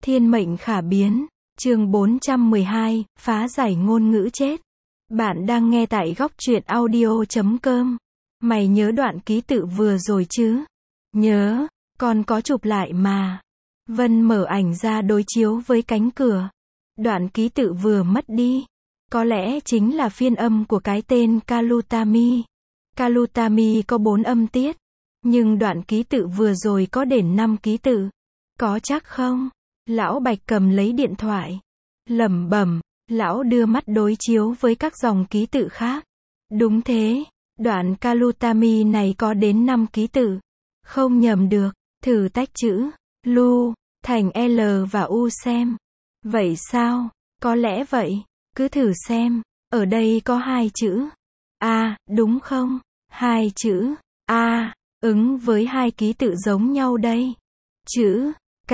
Thiên mệnh khả biến. Chương 412, phá giải ngôn ngữ chết. Bạn đang nghe tại góc truyện audio.com. Mày nhớ đoạn ký tự vừa rồi chứ? Nhớ, con có chụp lại mà. Vân mở ảnh ra đối chiếu với cánh cửa. Đoạn ký tự vừa mất đi. Có lẽ chính là phiên âm của cái tên Kalutami. Kalutami có 4 âm tiết. Nhưng đoạn ký tự vừa rồi có đến 5 ký tự. Có chắc không? Lão Bạch cầm lấy điện thoại. Lẩm bẩm, lão đưa mắt đối chiếu với các dòng ký tự khác. Đúng thế, đoạn Kalutami này có đến 5 ký tự. Không nhầm được, thử tách chữ Lu thành L và U xem. Vậy sao? Có lẽ vậy, cứ thử xem. Ở đây có 2 chữ A, đúng không? 2 chữ A ứng với 2 ký tự giống nhau đây. Chữ K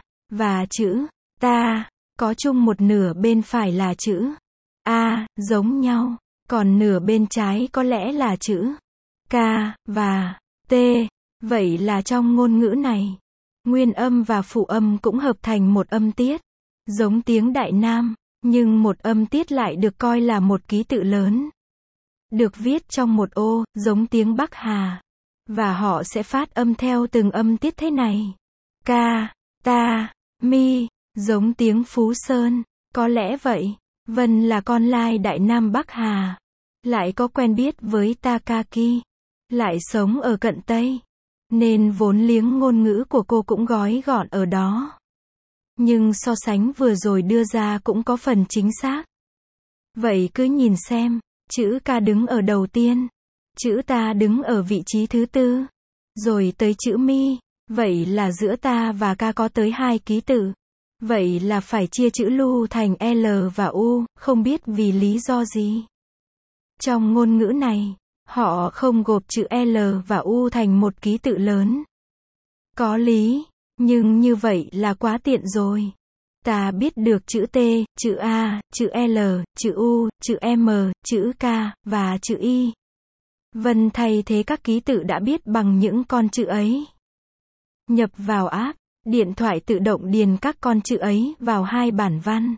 và chữ ta có chung một nửa bên phải là chữ A, giống nhau, còn nửa bên trái có lẽ là chữ K và T. Vậy là trong ngôn ngữ này, nguyên âm và phụ âm cũng hợp thành một âm tiết, giống tiếng Đại Nam, nhưng một âm tiết lại được coi là một ký tự lớn. Được viết trong một ô, giống tiếng Bắc Hà. Và họ sẽ phát âm theo từng âm tiết thế này. Ka, ta, mi, giống tiếng Phú Sơn. Có lẽ vậy, Vân là con lai Đại Nam Bắc Hà. Lại có quen biết với Takaki. Lại sống ở cận Tây. Nên vốn liếng ngôn ngữ của cô cũng gói gọn ở đó. Nhưng so sánh vừa rồi đưa ra cũng có phần chính xác. Vậy cứ nhìn xem, chữ K đứng ở đầu tiên. Chữ ta đứng ở vị trí thứ tư. Rồi tới chữ mi. Vậy là giữa ta và K có tới 2 ký tự. Vậy là phải chia chữ Lu thành L và U, không biết vì lý do gì. Trong ngôn ngữ này, họ không gộp chữ L và U thành một ký tự lớn. Có lý, nhưng như vậy là quá tiện rồi. Ta biết được chữ T, chữ A, chữ L, chữ U, chữ M, chữ K, và chữ Y. Vân thay thế các ký tự đã biết bằng những con chữ ấy. Nhập vào app, điện thoại tự động điền các con chữ ấy vào 2 bản văn.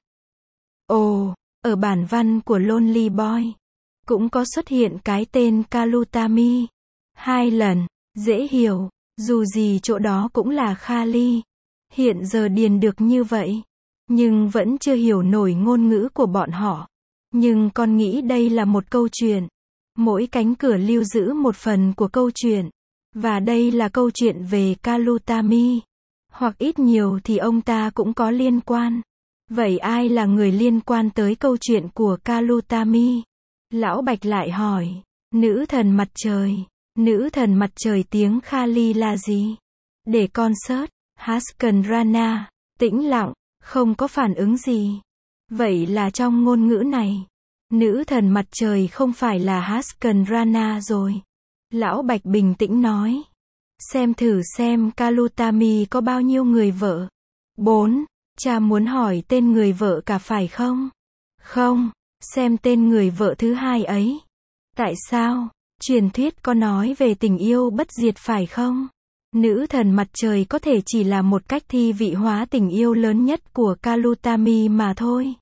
Ồ, ở bản văn của Lonely Boy, cũng có xuất hiện cái tên Kalutami. 2 lần, dễ hiểu, dù gì chỗ đó cũng là Kali. Hiện giờ điền được như vậy, nhưng vẫn chưa hiểu nổi ngôn ngữ của bọn họ. Nhưng con nghĩ đây là một câu chuyện. Mỗi cánh cửa lưu giữ một phần của câu chuyện. Và đây là câu chuyện về Kalutami. Hoặc ít nhiều thì ông ta cũng có liên quan. Vậy ai là người liên quan tới câu chuyện của Kalutami? Lão Bạch lại hỏi. Nữ thần mặt trời. Nữ thần mặt trời tiếng Kali là gì? Để con search. Haskanrana. Tĩnh lặng, không có phản ứng gì. Vậy là trong ngôn ngữ này, nữ thần mặt trời không phải là Haskanrana rồi. Lão Bạch bình tĩnh nói. Xem thử xem Kalutami có bao nhiêu người vợ. 4. Cha muốn hỏi tên người vợ cả phải không? Không, xem tên người vợ thứ hai ấy. Tại sao? Truyền thuyết có nói về tình yêu bất diệt phải không? Nữ thần mặt trời có thể chỉ là một cách thi vị hóa tình yêu lớn nhất của Kalutami mà thôi.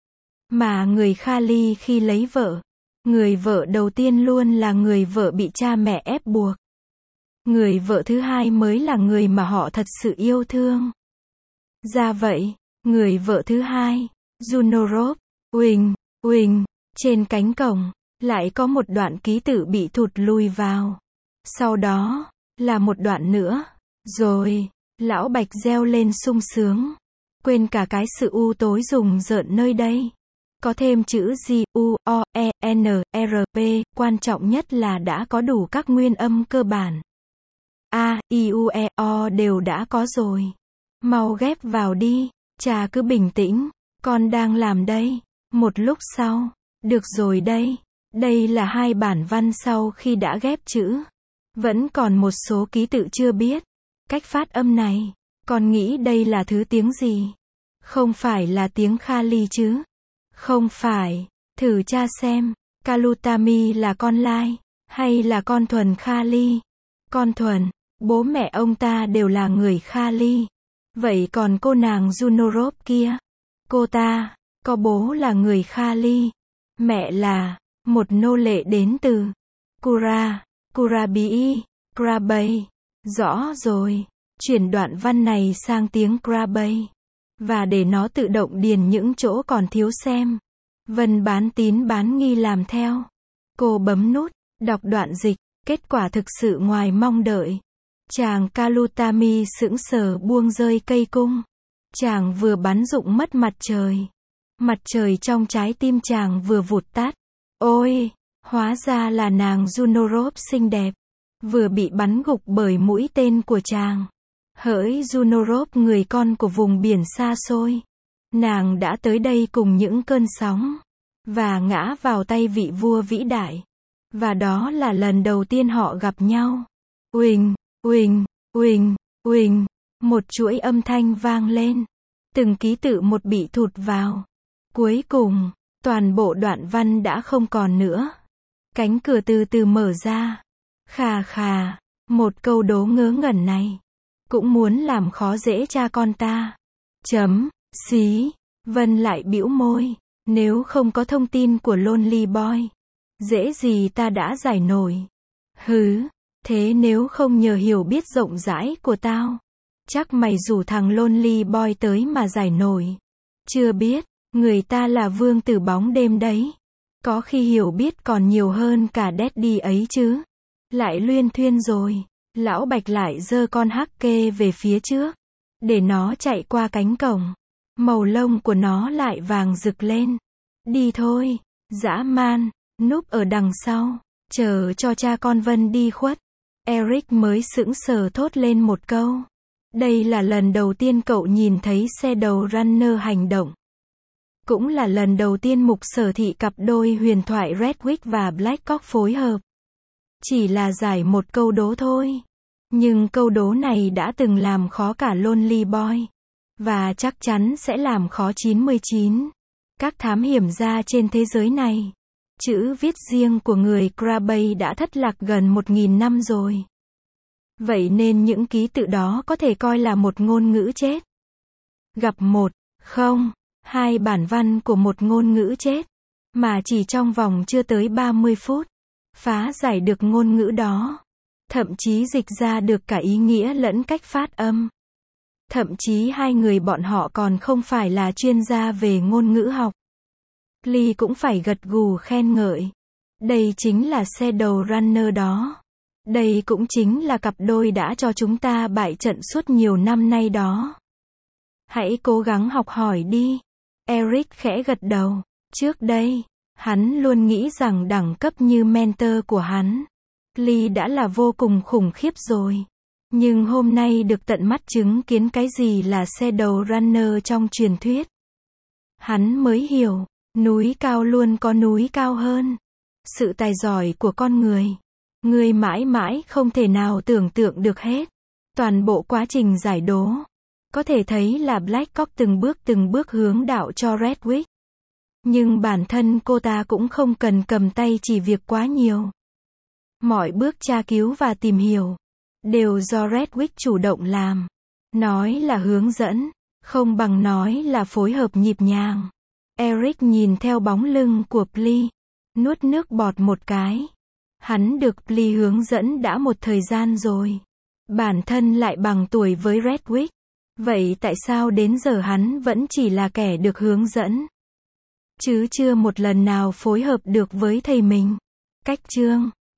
Mà người Kali khi lấy vợ, người vợ đầu tiên luôn là người vợ bị cha mẹ ép buộc. Người vợ thứ hai mới là người mà họ thật sự yêu thương. Ra vậy, người vợ thứ hai, Junorov, Uỳnh, trên cánh cổng, lại có một đoạn ký tự bị thụt lùi vào. Sau đó, là một đoạn nữa. Rồi, Lão Bạch reo lên sung sướng. Quên cả cái sự u tối rùng rợn nơi đây. Có thêm chữ G, U, O, E, N, R, P, quan trọng nhất là đã có đủ các nguyên âm cơ bản. A, I, U, E, O đều đã có rồi. Mau ghép vào đi, cha cứ bình tĩnh, con đang làm đây. Một lúc sau, được rồi đây. Đây là 2 bản văn sau khi đã ghép chữ. Vẫn còn một số ký tự chưa biết. Cách phát âm này, con nghĩ đây là thứ tiếng gì? Không phải là tiếng Kali chứ? Không phải, thử tra xem, Kalutami là con lai, hay là con thuần Kali? Con thuần, bố mẹ ông ta đều là người Kali. Vậy còn cô nàng Junorob kia? Cô ta, có bố là người Khali, mẹ là một nô lệ đến từ Kurabii, Krabay. Rõ rồi, chuyển đoạn văn này sang tiếng Krabay. Và để nó tự động điền những chỗ còn thiếu xem. Vân bán tín bán nghi làm theo. Cô bấm nút, đọc đoạn dịch, kết quả thực sự ngoài mong đợi. Chàng Kalutami sững sờ buông rơi cây cung. Chàng vừa bắn rụng mất mặt trời. Mặt trời trong trái tim chàng vừa vụt tắt. Ôi, hóa ra là nàng Junorob xinh đẹp. Vừa bị bắn gục bởi mũi tên của chàng. Hỡi Junorob, người con của vùng biển xa xôi. Nàng đã tới đây cùng những cơn sóng. Và ngã vào tay vị vua vĩ đại. Và đó là lần đầu tiên họ gặp nhau. Uỳnh, uỳnh, uỳnh, uỳnh. Một chuỗi âm thanh vang lên. Từng ký tự một bị thụt vào. Cuối cùng, toàn bộ đoạn văn đã không còn nữa. Cánh cửa từ từ mở ra. Khà khà, một câu đố ngớ ngẩn này. Cũng muốn làm khó dễ cha con ta. Xí. Vân lại bĩu môi. Nếu không có thông tin của Lonely Boy, dễ gì ta đã giải nổi. Hứ, thế nếu không nhờ hiểu biết rộng rãi của tao, chắc mày rủ thằng Lonely Boy tới mà giải nổi. Chưa biết, người ta là vương tử bóng đêm đấy. Có khi hiểu biết còn nhiều hơn cả Daddy ấy chứ. Lại luyên thuyên rồi. Lão Bạch lại giơ con hắc kê về phía trước, để nó chạy qua cánh cổng. Màu lông của nó lại vàng rực lên. Đi thôi, dã man, núp ở đằng sau, chờ cho cha con Vân đi khuất. Eric mới sững sờ thốt lên một câu. Đây là lần đầu tiên cậu nhìn thấy Shadow Runner hành động. Cũng là lần đầu tiên Mục Sở thị cặp đôi huyền thoại Redwig và Blackcock phối hợp. Chỉ là giải một câu đố thôi. Nhưng câu đố này đã từng làm khó cả Lonely Boy. Và chắc chắn sẽ làm khó 99 các thám hiểm gia trên thế giới này. Chữ viết riêng của người Krabay đã thất lạc gần 1000 năm rồi. Vậy nên những ký tự đó có thể coi là một ngôn ngữ chết. Gặp hai bản văn của một ngôn ngữ chết. Mà chỉ trong vòng chưa tới 30 phút. Phá giải được ngôn ngữ đó. Thậm chí dịch ra được cả ý nghĩa lẫn cách phát âm. Thậm chí hai người bọn họ còn không phải là chuyên gia về ngôn ngữ học. Lee cũng phải gật gù khen ngợi. Đây chính là Shadow Runner đó. Đây cũng chính là cặp đôi đã cho chúng ta bại trận suốt nhiều năm nay đó. Hãy cố gắng học hỏi đi. Eric khẽ gật đầu. Trước đây, hắn luôn nghĩ rằng đẳng cấp như mentor của hắn, Lee đã là vô cùng khủng khiếp rồi. Nhưng hôm nay được tận mắt chứng kiến cái gì là Shadow Runner trong truyền thuyết. Hắn mới hiểu, núi cao luôn có núi cao hơn. Sự tài giỏi của con người mãi mãi không thể nào tưởng tượng được hết. Toàn bộ quá trình giải đố, có thể thấy là Blackcock từng bước hướng đạo cho Redwig. Nhưng bản thân cô ta cũng không cần cầm tay chỉ việc quá nhiều. Mọi bước tra cứu và tìm hiểu đều do Redwig chủ động làm. Nói là hướng dẫn, không bằng nói là phối hợp nhịp nhàng. Eric nhìn theo bóng lưng của Plea, nuốt nước bọt một cái. Hắn được Plea hướng dẫn đã một thời gian rồi. Bản thân lại bằng tuổi với Redwig. Vậy tại sao đến giờ hắn vẫn chỉ là kẻ được hướng dẫn, chứ chưa một lần nào phối hợp được với thầy mình? Cách chương